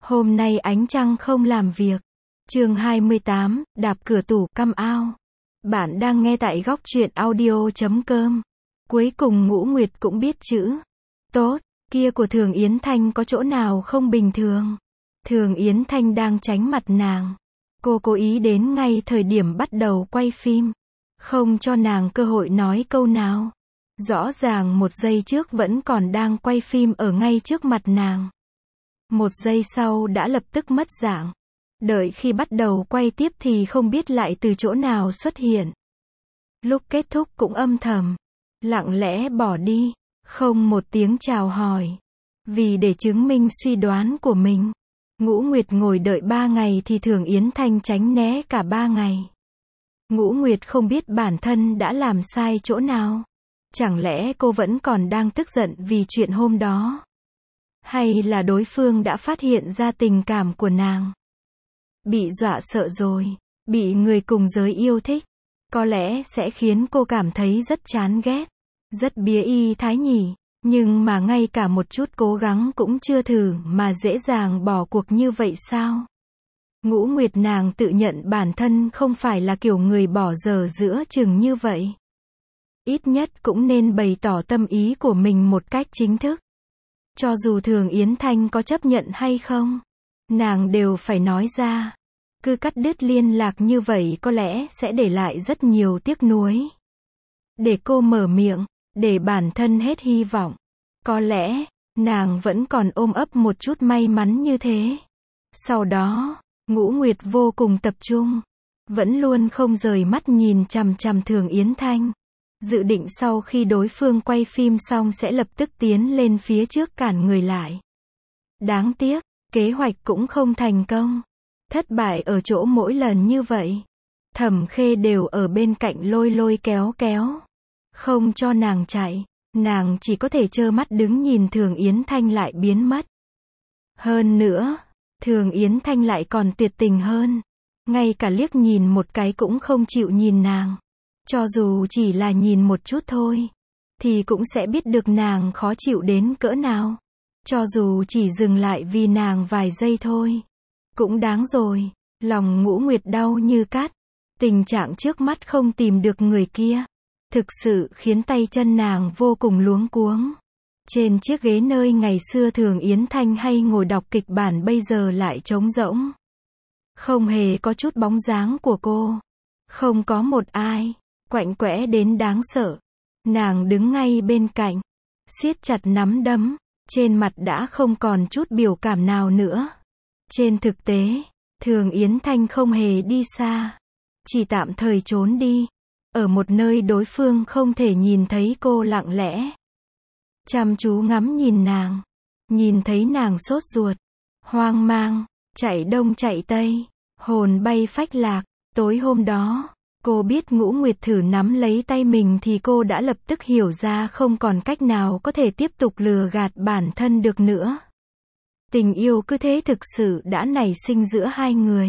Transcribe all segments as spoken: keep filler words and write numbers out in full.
Hôm nay ánh trăng không làm việc. Chương hai mươi tám, đạp cửa tủ căm ao. Bạn đang nghe tại góc truyện audio chấm com. Cuối cùng Ngũ Nguyệt cũng biết chữ tốt kia của Thường Yến Thanh có chỗ nào không bình thường. Thường Yến Thanh đang tránh mặt nàng. Cô cố ý đến ngay thời điểm bắt đầu quay phim, không cho nàng cơ hội nói câu nào. Rõ ràng một giây trước vẫn còn đang quay phim ở ngay trước mặt nàng. Một giây sau đã lập tức mất dạng. Đợi khi bắt đầu quay tiếp thì không biết lại từ chỗ nào xuất hiện. Lúc kết thúc cũng âm thầm, lặng lẽ bỏ đi, không một tiếng chào hỏi. Vì để chứng minh suy đoán của mình, Ngũ Nguyệt ngồi đợi ba ngày thì Thường Yến Thanh tránh né cả ba ngày. Ngũ Nguyệt không biết bản thân đã làm sai chỗ nào. Chẳng lẽ cô vẫn còn đang tức giận vì chuyện hôm đó? Hay là đối phương đã phát hiện ra tình cảm của nàng? Bị dọa sợ rồi, bị người cùng giới yêu thích, có lẽ sẽ khiến cô cảm thấy rất chán ghét, rất bía y thái nhỉ. Nhưng mà ngay cả một chút cố gắng cũng chưa thử mà dễ dàng bỏ cuộc như vậy sao? Ngũ Nguyệt nàng tự nhận bản thân không phải là kiểu người bỏ dở giữa chừng như vậy. Ít nhất cũng nên bày tỏ tâm ý của mình một cách chính thức. Cho dù Thường Yến Thanh có chấp nhận hay không, nàng đều phải nói ra. Cứ cắt đứt liên lạc như vậy có lẽ sẽ để lại rất nhiều tiếc nuối. Để cô mở miệng, để bản thân hết hy vọng. Có lẽ, nàng vẫn còn ôm ấp một chút may mắn như thế. Sau đó, Ngũ Nguyệt vô cùng tập trung, vẫn luôn không rời mắt nhìn chằm chằm Thường Yến Thanh. Dự định sau khi đối phương quay phim xong sẽ lập tức tiến lên phía trước cản người lại. Đáng tiếc, kế hoạch cũng không thành công. Thất bại ở chỗ mỗi lần như vậy, Thẩm Khê đều ở bên cạnh lôi lôi kéo kéo, không cho nàng chạy. Nàng chỉ có thể trơ mắt đứng nhìn Thường Yến Thanh lại biến mất. Hơn nữa, Thường Yến Thanh lại còn tuyệt tình hơn. Ngay cả liếc nhìn một cái cũng không chịu nhìn nàng. Cho dù chỉ là nhìn một chút thôi, thì cũng sẽ biết được nàng khó chịu đến cỡ nào. Cho dù chỉ dừng lại vì nàng vài giây thôi, cũng đáng rồi. Lòng Ngũ Nguyệt đau như cắt. Tình trạng trước mắt không tìm được người kia, thực sự khiến tay chân nàng vô cùng luống cuống. Trên chiếc ghế nơi ngày xưa Thường Yến Thanh hay ngồi đọc kịch bản bây giờ lại trống rỗng. Không hề có chút bóng dáng của cô. Không có một ai. Quạnh quẽ đến đáng sợ. Nàng đứng ngay bên cạnh, siết chặt nắm đấm, trên mặt đã không còn chút biểu cảm nào nữa. Trên thực tế, Thường Yến Thanh không hề đi xa, chỉ tạm thời trốn đi, ở một nơi đối phương không thể nhìn thấy cô lặng lẽ. Chăm chú ngắm nhìn nàng, nhìn thấy nàng sốt ruột, hoang mang, chạy đông chạy tây, hồn bay phách lạc. Tối hôm đó, cô biết Ngũ Nguyệt thử nắm lấy tay mình thì cô đã lập tức hiểu ra không còn cách nào có thể tiếp tục lừa gạt bản thân được nữa. Tình yêu cứ thế thực sự đã nảy sinh giữa hai người.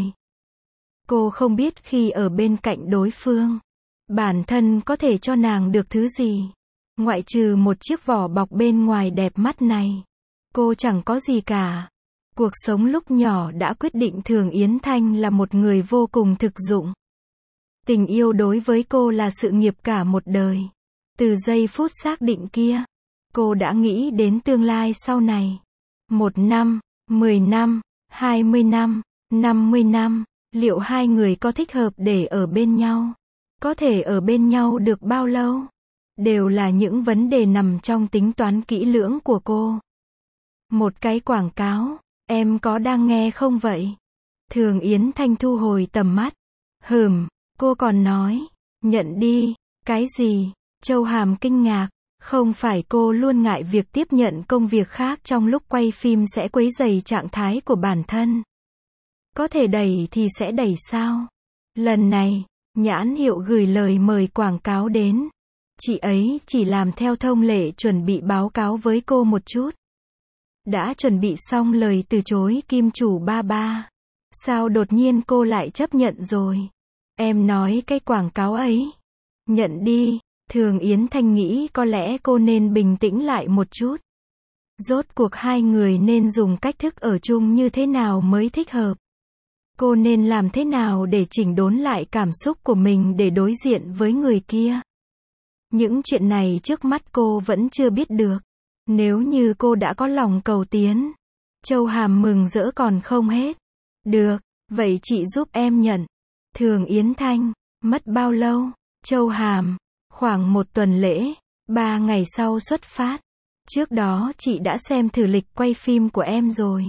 Cô không biết khi ở bên cạnh đối phương, bản thân có thể cho nàng được thứ gì. Ngoại trừ một chiếc vỏ bọc bên ngoài đẹp mắt này, cô chẳng có gì cả. Cuộc sống lúc nhỏ đã quyết định Thường Yến Thanh là một người vô cùng thực dụng. Tình yêu đối với cô là sự nghiệp cả một đời. Từ giây phút xác định kia, cô đã nghĩ đến tương lai sau này. Một năm, mười năm, hai mươi năm, năm mươi năm, liệu hai người có thích hợp để ở bên nhau? Có thể ở bên nhau được bao lâu? Đều là những vấn đề nằm trong tính toán kỹ lưỡng của cô. Một cái quảng cáo, em có đang nghe không vậy? Thường Yến Thanh thu hồi tầm mắt. Hừm, cô còn nói, nhận đi, cái gì? Châu Hàm kinh ngạc, không phải cô luôn ngại việc tiếp nhận công việc khác trong lúc quay phim sẽ quấy rầy trạng thái của bản thân. Có thể đẩy thì sẽ đẩy sao? Lần này, nhãn hiệu gửi lời mời quảng cáo đến. Chị ấy chỉ làm theo thông lệ chuẩn bị báo cáo với cô một chút. Đã chuẩn bị xong lời từ chối kim chủ ba ba. Sao đột nhiên cô lại chấp nhận rồi? Em nói cái quảng cáo ấy. Nhận đi. Thường Yến Thanh nghĩ có lẽ cô nên bình tĩnh lại một chút. Rốt cuộc hai người nên dùng cách thức ở chung như thế nào mới thích hợp? Cô nên làm thế nào để chỉnh đốn lại cảm xúc của mình để đối diện với người kia? Những chuyện này trước mắt cô vẫn chưa biết được. Nếu như cô đã có lòng cầu tiến, Châu Hàm mừng rỡ còn không hết. Được, vậy chị giúp em nhận. Thường Yến Thanh, mất bao lâu? Châu Hàm, khoảng một tuần lễ, ba ngày sau xuất phát. Trước đó chị đã xem thử lịch quay phim của em rồi.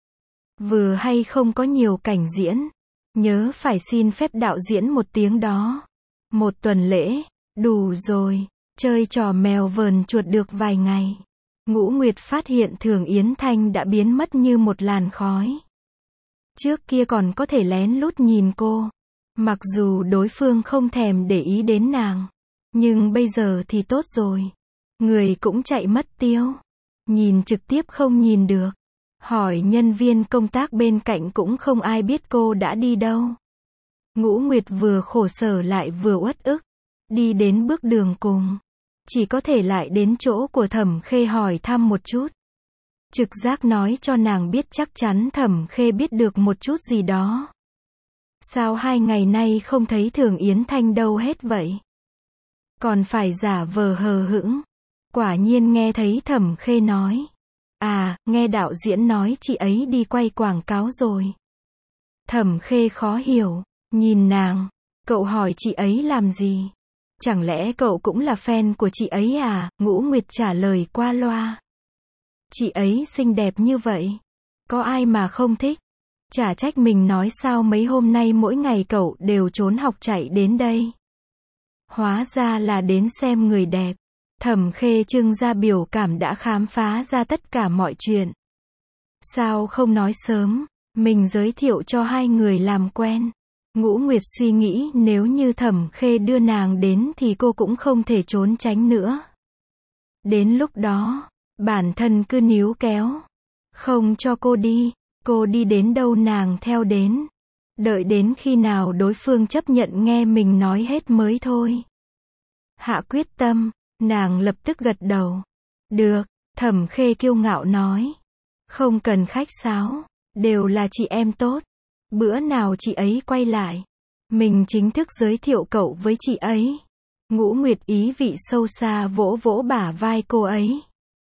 Vừa hay không có nhiều cảnh diễn. Nhớ phải xin phép đạo diễn một tiếng đó. Một tuần lễ, đủ rồi. Chơi trò mèo vờn chuột được vài ngày. Ngũ Nguyệt phát hiện Thường Yến Thanh đã biến mất như một làn khói. Trước kia còn có thể lén lút nhìn cô. Mặc dù đối phương không thèm để ý đến nàng. Nhưng bây giờ thì tốt rồi. Người cũng chạy mất tiêu. Nhìn trực tiếp không nhìn được. Hỏi nhân viên công tác bên cạnh cũng không ai biết cô đã đi đâu. Ngũ Nguyệt vừa khổ sở lại vừa uất ức. Đi đến bước đường cùng. Chỉ có thể lại đến chỗ của Thẩm Khê hỏi thăm một chút. Trực giác nói cho nàng biết chắc chắn Thẩm Khê biết được một chút gì đó. Sao hai ngày nay không thấy Thường Yến Thanh đâu hết vậy? Còn phải giả vờ hờ hững. Quả nhiên nghe thấy Thẩm Khê nói. À, nghe đạo diễn nói chị ấy đi quay quảng cáo rồi. Thẩm Khê khó hiểu, nhìn nàng. Cậu hỏi chị ấy làm gì? Chẳng lẽ cậu cũng là fan của chị ấy à? Ngũ Nguyệt trả lời qua loa. Chị ấy xinh đẹp như vậy. Có ai mà không thích? Chả trách mình nói sao mấy hôm nay mỗi ngày cậu đều trốn học chạy đến đây. Hóa ra là đến xem người đẹp. Thẩm Khê trưng ra biểu cảm đã khám phá ra tất cả mọi chuyện. Sao không nói sớm, mình giới thiệu cho hai người làm quen. Ngũ Nguyệt suy nghĩ nếu như Thẩm Khê đưa nàng đến thì cô cũng không thể trốn tránh nữa. Đến lúc đó, bản thân cứ níu kéo. Không cho cô đi, cô đi đến đâu nàng theo đến. Đợi đến khi nào đối phương chấp nhận nghe mình nói hết mới thôi. Hạ quyết tâm, nàng lập tức gật đầu. Được, Thẩm Khê kiêu ngạo nói. Không cần khách sáo, đều là chị em tốt. Bữa nào chị ấy quay lại, mình chính thức giới thiệu cậu với chị ấy. Ngũ Nguyệt ý vị sâu xa vỗ vỗ bả vai cô ấy.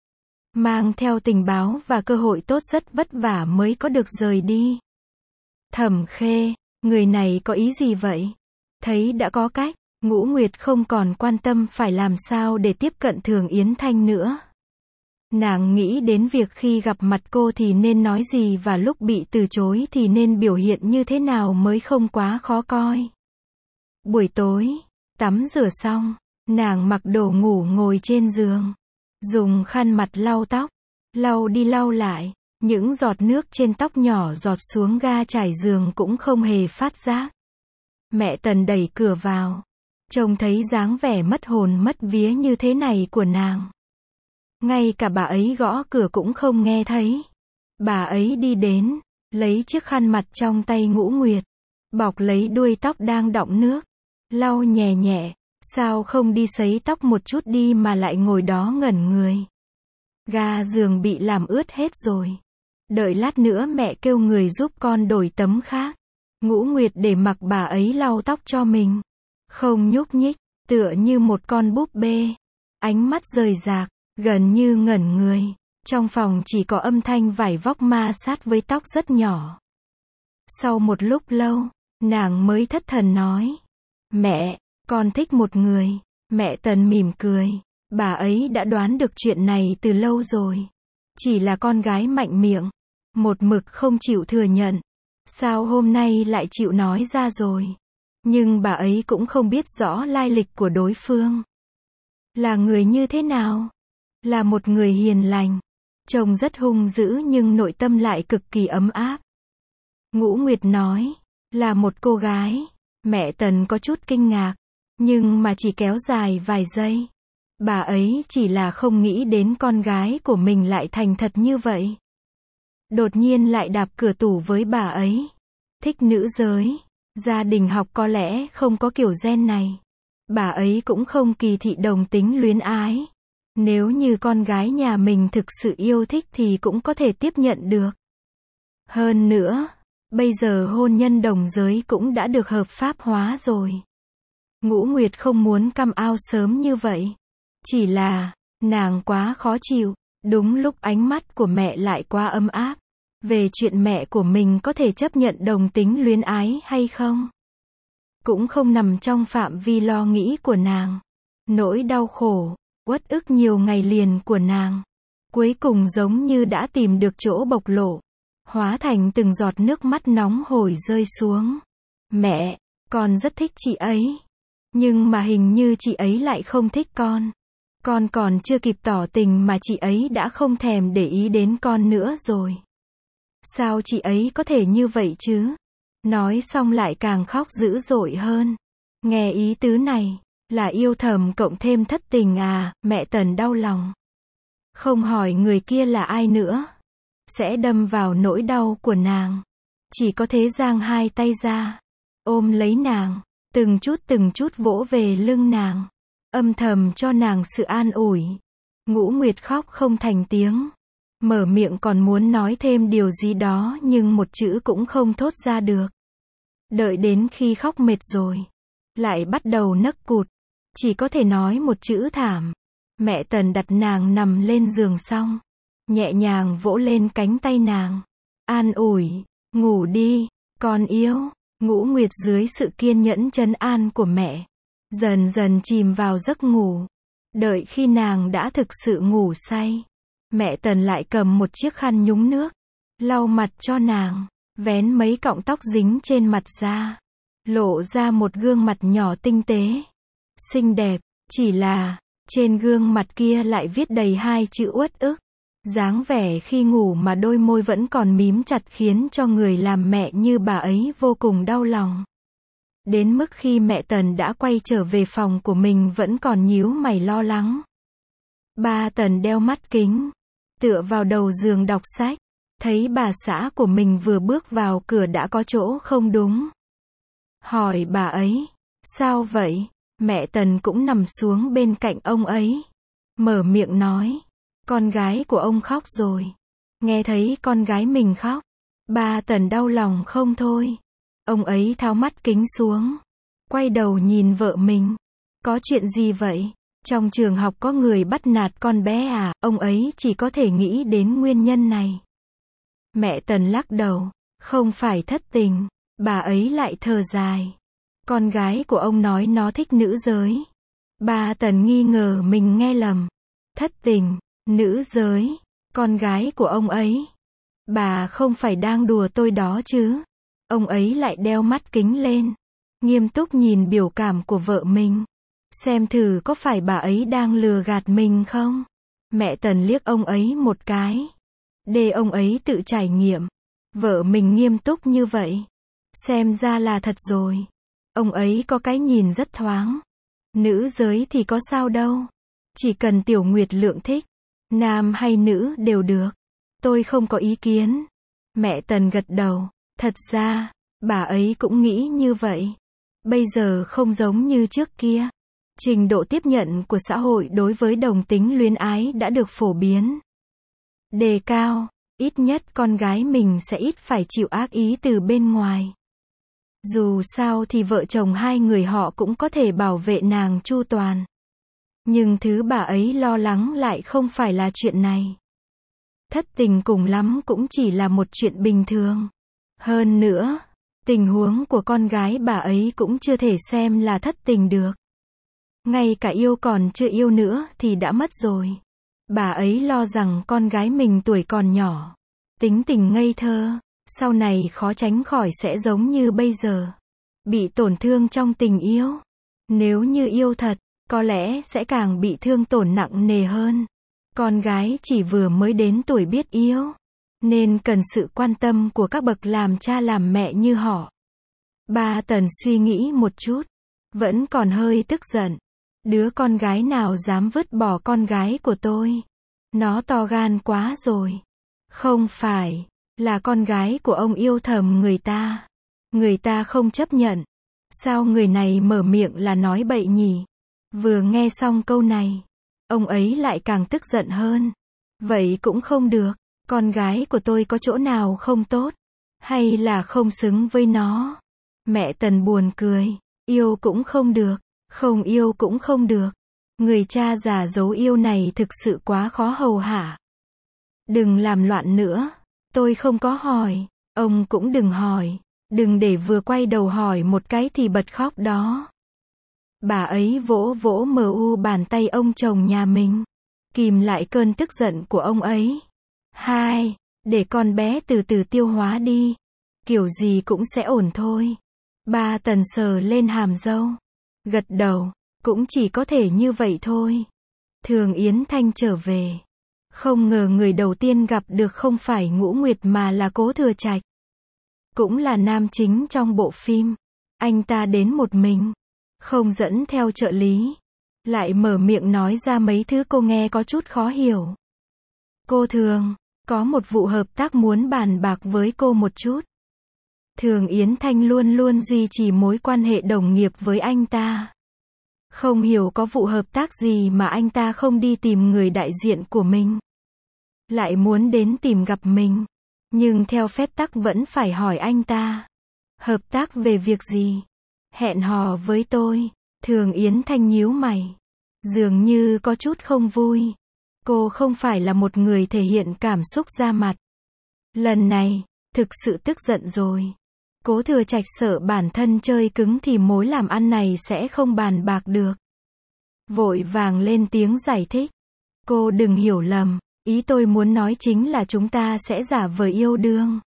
Mang theo tình báo và cơ hội tốt rất vất vả mới có được rời đi. Thẩm Khê, người này có ý gì vậy? Thấy đã có cách, Ngũ Nguyệt không còn quan tâm phải làm sao để tiếp cận Thường Yến Thanh nữa. Nàng nghĩ đến việc khi gặp mặt cô thì nên nói gì và lúc bị từ chối thì nên biểu hiện như thế nào mới không quá khó coi. Buổi tối, tắm rửa xong, nàng mặc đồ ngủ ngồi trên giường. Dùng khăn mặt lau tóc, lau đi lau lại, những giọt nước trên tóc nhỏ giọt xuống ga trải giường cũng không hề phát giác. Mẹ Tần đẩy cửa vào, trông thấy dáng vẻ mất hồn mất vía như thế này của nàng. Ngay cả bà ấy gõ cửa cũng không nghe thấy. Bà ấy đi đến, lấy chiếc khăn mặt trong tay Ngũ Nguyệt, bọc lấy đuôi tóc đang đọng nước, lau nhẹ nhẹ. Sao không đi sấy tóc một chút đi mà lại ngồi đó ngẩn người? Ga giường bị làm ướt hết rồi. Đợi lát nữa mẹ kêu người giúp con đổi tấm khác. Ngũ Nguyệt để mặc bà ấy lau tóc cho mình. Không nhúc nhích, tựa như một con búp bê. Ánh mắt rời rạc, gần như ngẩn người. Trong phòng chỉ có âm thanh vải vóc ma sát với tóc rất nhỏ. Sau một lúc lâu, nàng mới thất thần nói. Mẹ, con thích một người. Mẹ Tần mỉm cười. Bà ấy đã đoán được chuyện này từ lâu rồi. Chỉ là con gái mạnh miệng. Một mực không chịu thừa nhận. Sao hôm nay lại chịu nói ra rồi. Nhưng bà ấy cũng không biết rõ lai lịch của đối phương. Là người như thế nào? Là một người hiền lành. Trông rất hung dữ nhưng nội tâm lại cực kỳ ấm áp. Ngũ Nguyệt nói. Là một cô gái. Mẹ Tần có chút kinh ngạc. Nhưng mà chỉ kéo dài vài giây. Bà ấy chỉ là không nghĩ đến con gái của mình lại thành thật như vậy. Đột nhiên lại đạp cửa tủ với bà ấy. Thích nữ giới. Gia đình học có lẽ không có kiểu gen này. Bà ấy cũng không kỳ thị đồng tính luyến ái. Nếu như con gái nhà mình thực sự yêu thích thì cũng có thể tiếp nhận được. Hơn nữa, bây giờ hôn nhân đồng giới cũng đã được hợp pháp hóa rồi. Ngũ Nguyệt không muốn come out sớm như vậy. Chỉ là, nàng quá khó chịu. Đúng lúc ánh mắt của mẹ lại quá ấm áp. Về chuyện mẹ của mình có thể chấp nhận đồng tính luyến ái hay không? Cũng không nằm trong phạm vi lo nghĩ của nàng. Nỗi đau khổ, uất ức nhiều ngày liền của nàng. Cuối cùng giống như đã tìm được chỗ bộc lộ. Hóa thành từng giọt nước mắt nóng hổi rơi xuống. Mẹ, con rất thích chị ấy. Nhưng mà hình như chị ấy lại không thích con. Con còn chưa kịp tỏ tình mà chị ấy đã không thèm để ý đến con nữa rồi. Sao chị ấy có thể như vậy chứ? Nói xong lại càng khóc dữ dội hơn. Nghe ý tứ này, là yêu thầm cộng thêm thất tình à, mẹ Tần đau lòng. Không hỏi người kia là ai nữa. Sẽ đâm vào nỗi đau của nàng. Chỉ có thế giang hai tay ra. Ôm lấy nàng. Từng chút từng chút vỗ về lưng nàng. Âm thầm cho nàng sự an ủi. Ngũ Nguyệt khóc không thành tiếng. Mở miệng còn muốn nói thêm điều gì đó nhưng một chữ cũng không thốt ra được. Đợi đến khi khóc mệt rồi. Lại bắt đầu nấc cụt. Chỉ có thể nói một chữ thảm. Mẹ Tần đặt nàng nằm lên giường xong. Nhẹ nhàng vỗ lên cánh tay nàng. An ủi. Ngủ đi, con yêu. Ngũ Nguyệt dưới sự kiên nhẫn trấn an của mẹ. Dần dần chìm vào giấc ngủ. Đợi khi nàng đã thực sự ngủ say. Mẹ Tần lại cầm một chiếc khăn nhúng nước. Lau mặt cho nàng. Vén mấy cọng tóc dính trên mặt ra. Lộ ra một gương mặt nhỏ tinh tế. Xinh đẹp. Chỉ là, trên gương mặt kia lại viết đầy hai chữ uất ức. Dáng vẻ khi ngủ mà đôi môi vẫn còn mím chặt khiến cho người làm mẹ như bà ấy vô cùng đau lòng. Đến mức khi mẹ Tần đã quay trở về phòng của mình vẫn còn nhíu mày lo lắng. Ba Tần đeo mắt kính. Tựa vào đầu giường đọc sách. Thấy bà xã của mình vừa bước vào cửa đã có chỗ không đúng. Hỏi bà ấy. Sao vậy? Mẹ Tần cũng nằm xuống bên cạnh ông ấy. Mở miệng nói. Con gái của ông khóc rồi. Nghe thấy con gái mình khóc. Ba Tần đau lòng không thôi. Ông ấy tháo mắt kính xuống. Quay đầu nhìn vợ mình. Có chuyện gì vậy? Trong trường học có người bắt nạt con bé à? Ông ấy chỉ có thể nghĩ đến nguyên nhân này. Mẹ Tần lắc đầu. Không phải thất tình. Bà ấy lại thở dài. Con gái của ông nói nó thích nữ giới. Ba Tần nghi ngờ mình nghe lầm. Thất tình, nữ giới, con gái của ông ấy. Bà không phải đang đùa tôi đó chứ? Ông ấy lại đeo mắt kính lên. Nghiêm túc nhìn biểu cảm của vợ mình. Xem thử có phải bà ấy đang lừa gạt mình không? Mẹ Tần liếc ông ấy một cái. Để ông ấy tự trải nghiệm. Vợ mình nghiêm túc như vậy. Xem ra là thật rồi. Ông ấy có cái nhìn rất thoáng. Nữ giới thì có sao đâu. Chỉ cần Tiểu Nguyệt Lượng thích. Nam hay nữ đều được. Tôi không có ý kiến. Mẹ Tần gật đầu. Thật ra, bà ấy cũng nghĩ như vậy. Bây giờ không giống như trước kia. Trình độ tiếp nhận của xã hội đối với đồng tính luyến ái đã được phổ biến. Đề cao, ít nhất con gái mình sẽ ít phải chịu ác ý từ bên ngoài. Dù sao thì vợ chồng hai người họ cũng có thể bảo vệ nàng chu toàn. Nhưng thứ bà ấy lo lắng lại không phải là chuyện này. Thất tình cùng lắm cũng chỉ là một chuyện bình thường. Hơn nữa, tình huống của con gái bà ấy cũng chưa thể xem là thất tình được. Ngay cả yêu còn chưa yêu nữa thì đã mất rồi. Bà ấy lo rằng con gái mình tuổi còn nhỏ, tính tình ngây thơ, sau này khó tránh khỏi sẽ giống như bây giờ. Bị tổn thương trong tình yêu. Nếu như yêu thật, có lẽ sẽ càng bị thương tổn nặng nề hơn. Con gái chỉ vừa mới đến tuổi biết yêu. Nên cần sự quan tâm của các bậc làm cha làm mẹ như họ. Ba Tần suy nghĩ một chút. Vẫn còn hơi tức giận. Đứa con gái nào dám vứt bỏ con gái của tôi? Nó to gan quá rồi. Không phải, là con gái của ông yêu thầm người ta. Người ta không chấp nhận. Sao người này mở miệng là nói bậy nhỉ? Vừa nghe xong câu này, Ông ấy lại càng tức giận hơn. Vậy cũng không được, con gái của tôi có chỗ nào không tốt, hay là không xứng với nó? Mẹ Tần buồn cười, yêu cũng không được, không yêu cũng không được. Người cha già giấu yêu này thực sự quá khó hầu hạ. Đừng làm loạn nữa, tôi không có hỏi, ông cũng đừng hỏi, đừng để vừa quay đầu hỏi một cái thì bật khóc đó. Bà ấy vỗ vỗ mờ u bàn tay ông chồng nhà mình, kìm lại cơn tức giận của ông ấy. Hai, để con bé từ từ tiêu hóa đi, kiểu gì cũng sẽ ổn thôi. Ba Tần sờ lên hàm râu, gật đầu, cũng chỉ có thể như vậy thôi. Thường Yến Thanh trở về, không ngờ người đầu tiên gặp được không phải Ngũ Nguyệt mà là Cố Thừa Trạch. Cũng là nam chính trong bộ phim. Anh ta đến một mình, không dẫn theo trợ lý, lại mở miệng nói ra mấy thứ cô nghe có chút khó hiểu. Cô Thường, có một vụ hợp tác muốn bàn bạc với cô một chút. Thường Yến Thanh luôn luôn duy trì mối quan hệ đồng nghiệp với anh ta. Không hiểu có vụ hợp tác gì mà anh ta không đi tìm người đại diện của mình, lại muốn đến tìm gặp mình. Nhưng theo phép tắc vẫn phải hỏi anh ta. Hợp tác về việc gì? Hẹn hò với tôi. Thường Yến Thanh nhíu mày, dường như có chút không vui. Cô không phải là một người thể hiện cảm xúc ra mặt. Lần này, thực sự tức giận rồi. Cố Thừa Trạch sợ bản thân chơi cứng thì mối làm ăn này sẽ không bàn bạc được. Vội vàng lên tiếng giải thích. Cô đừng hiểu lầm, ý tôi muốn nói chính là chúng ta sẽ giả vờ yêu đương.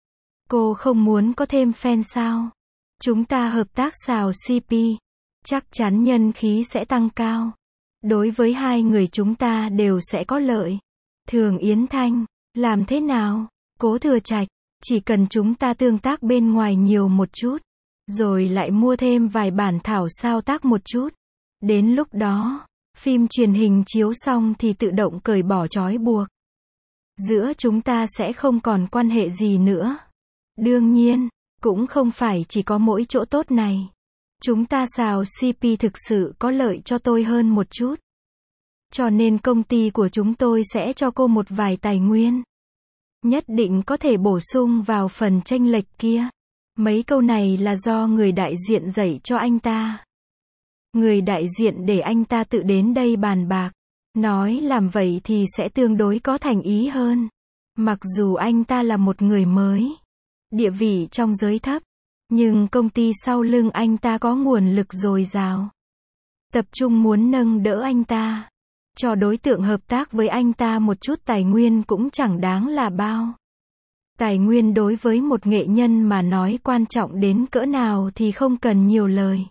Cô không muốn có thêm fan sao? Chúng ta hợp tác xào xê pê, chắc chắn nhân khí sẽ tăng cao. Đối với hai người chúng ta đều sẽ có lợi. Thường Yến Thanh, làm thế nào? Cố Thừa Trạch, chỉ cần chúng ta tương tác bên ngoài nhiều một chút, rồi lại mua thêm vài bản thảo sao tác một chút. Đến lúc đó, phim truyền hình chiếu xong thì tự động cởi bỏ trói buộc. Giữa chúng ta sẽ không còn quan hệ gì nữa. Đương nhiên, cũng không phải chỉ có mỗi chỗ tốt này. Chúng ta xào xê pê thực sự có lợi cho tôi hơn một chút. Cho nên công ty của chúng tôi sẽ cho cô một vài tài nguyên. Nhất định có thể bổ sung vào phần chênh lệch kia. Mấy câu này là do người đại diện dạy cho anh ta. Người đại diện để anh ta tự đến đây bàn bạc. Nói làm vậy thì sẽ tương đối có thành ý hơn. Mặc dù anh ta là một người mới, địa vị trong giới thấp, nhưng công ty sau lưng anh ta có nguồn lực dồi dào. Tập trung muốn nâng đỡ anh ta. Cho đối tượng hợp tác với anh ta một chút tài nguyên cũng chẳng đáng là bao. Tài nguyên đối với một nghệ nhân mà nói quan trọng đến cỡ nào thì không cần nhiều lời.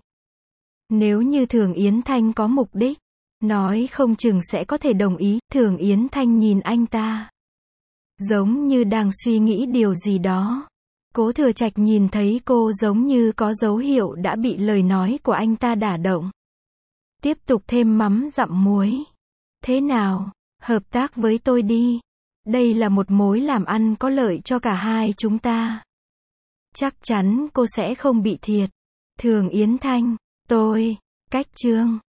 Nếu như Thường Yến Thanh có mục đích, nói không chừng sẽ có thể đồng ý. Thường Yến Thanh nhìn anh ta, giống như đang suy nghĩ điều gì đó. Cố Thừa Trạch nhìn thấy cô giống như có dấu hiệu đã bị lời nói của anh ta đả động. Tiếp tục thêm mắm dặm muối. Thế nào, hợp tác với tôi đi. Đây là một mối làm ăn có lợi cho cả hai chúng ta. Chắc chắn cô sẽ không bị thiệt. Thường Yến Thanh, tôi, cách chương.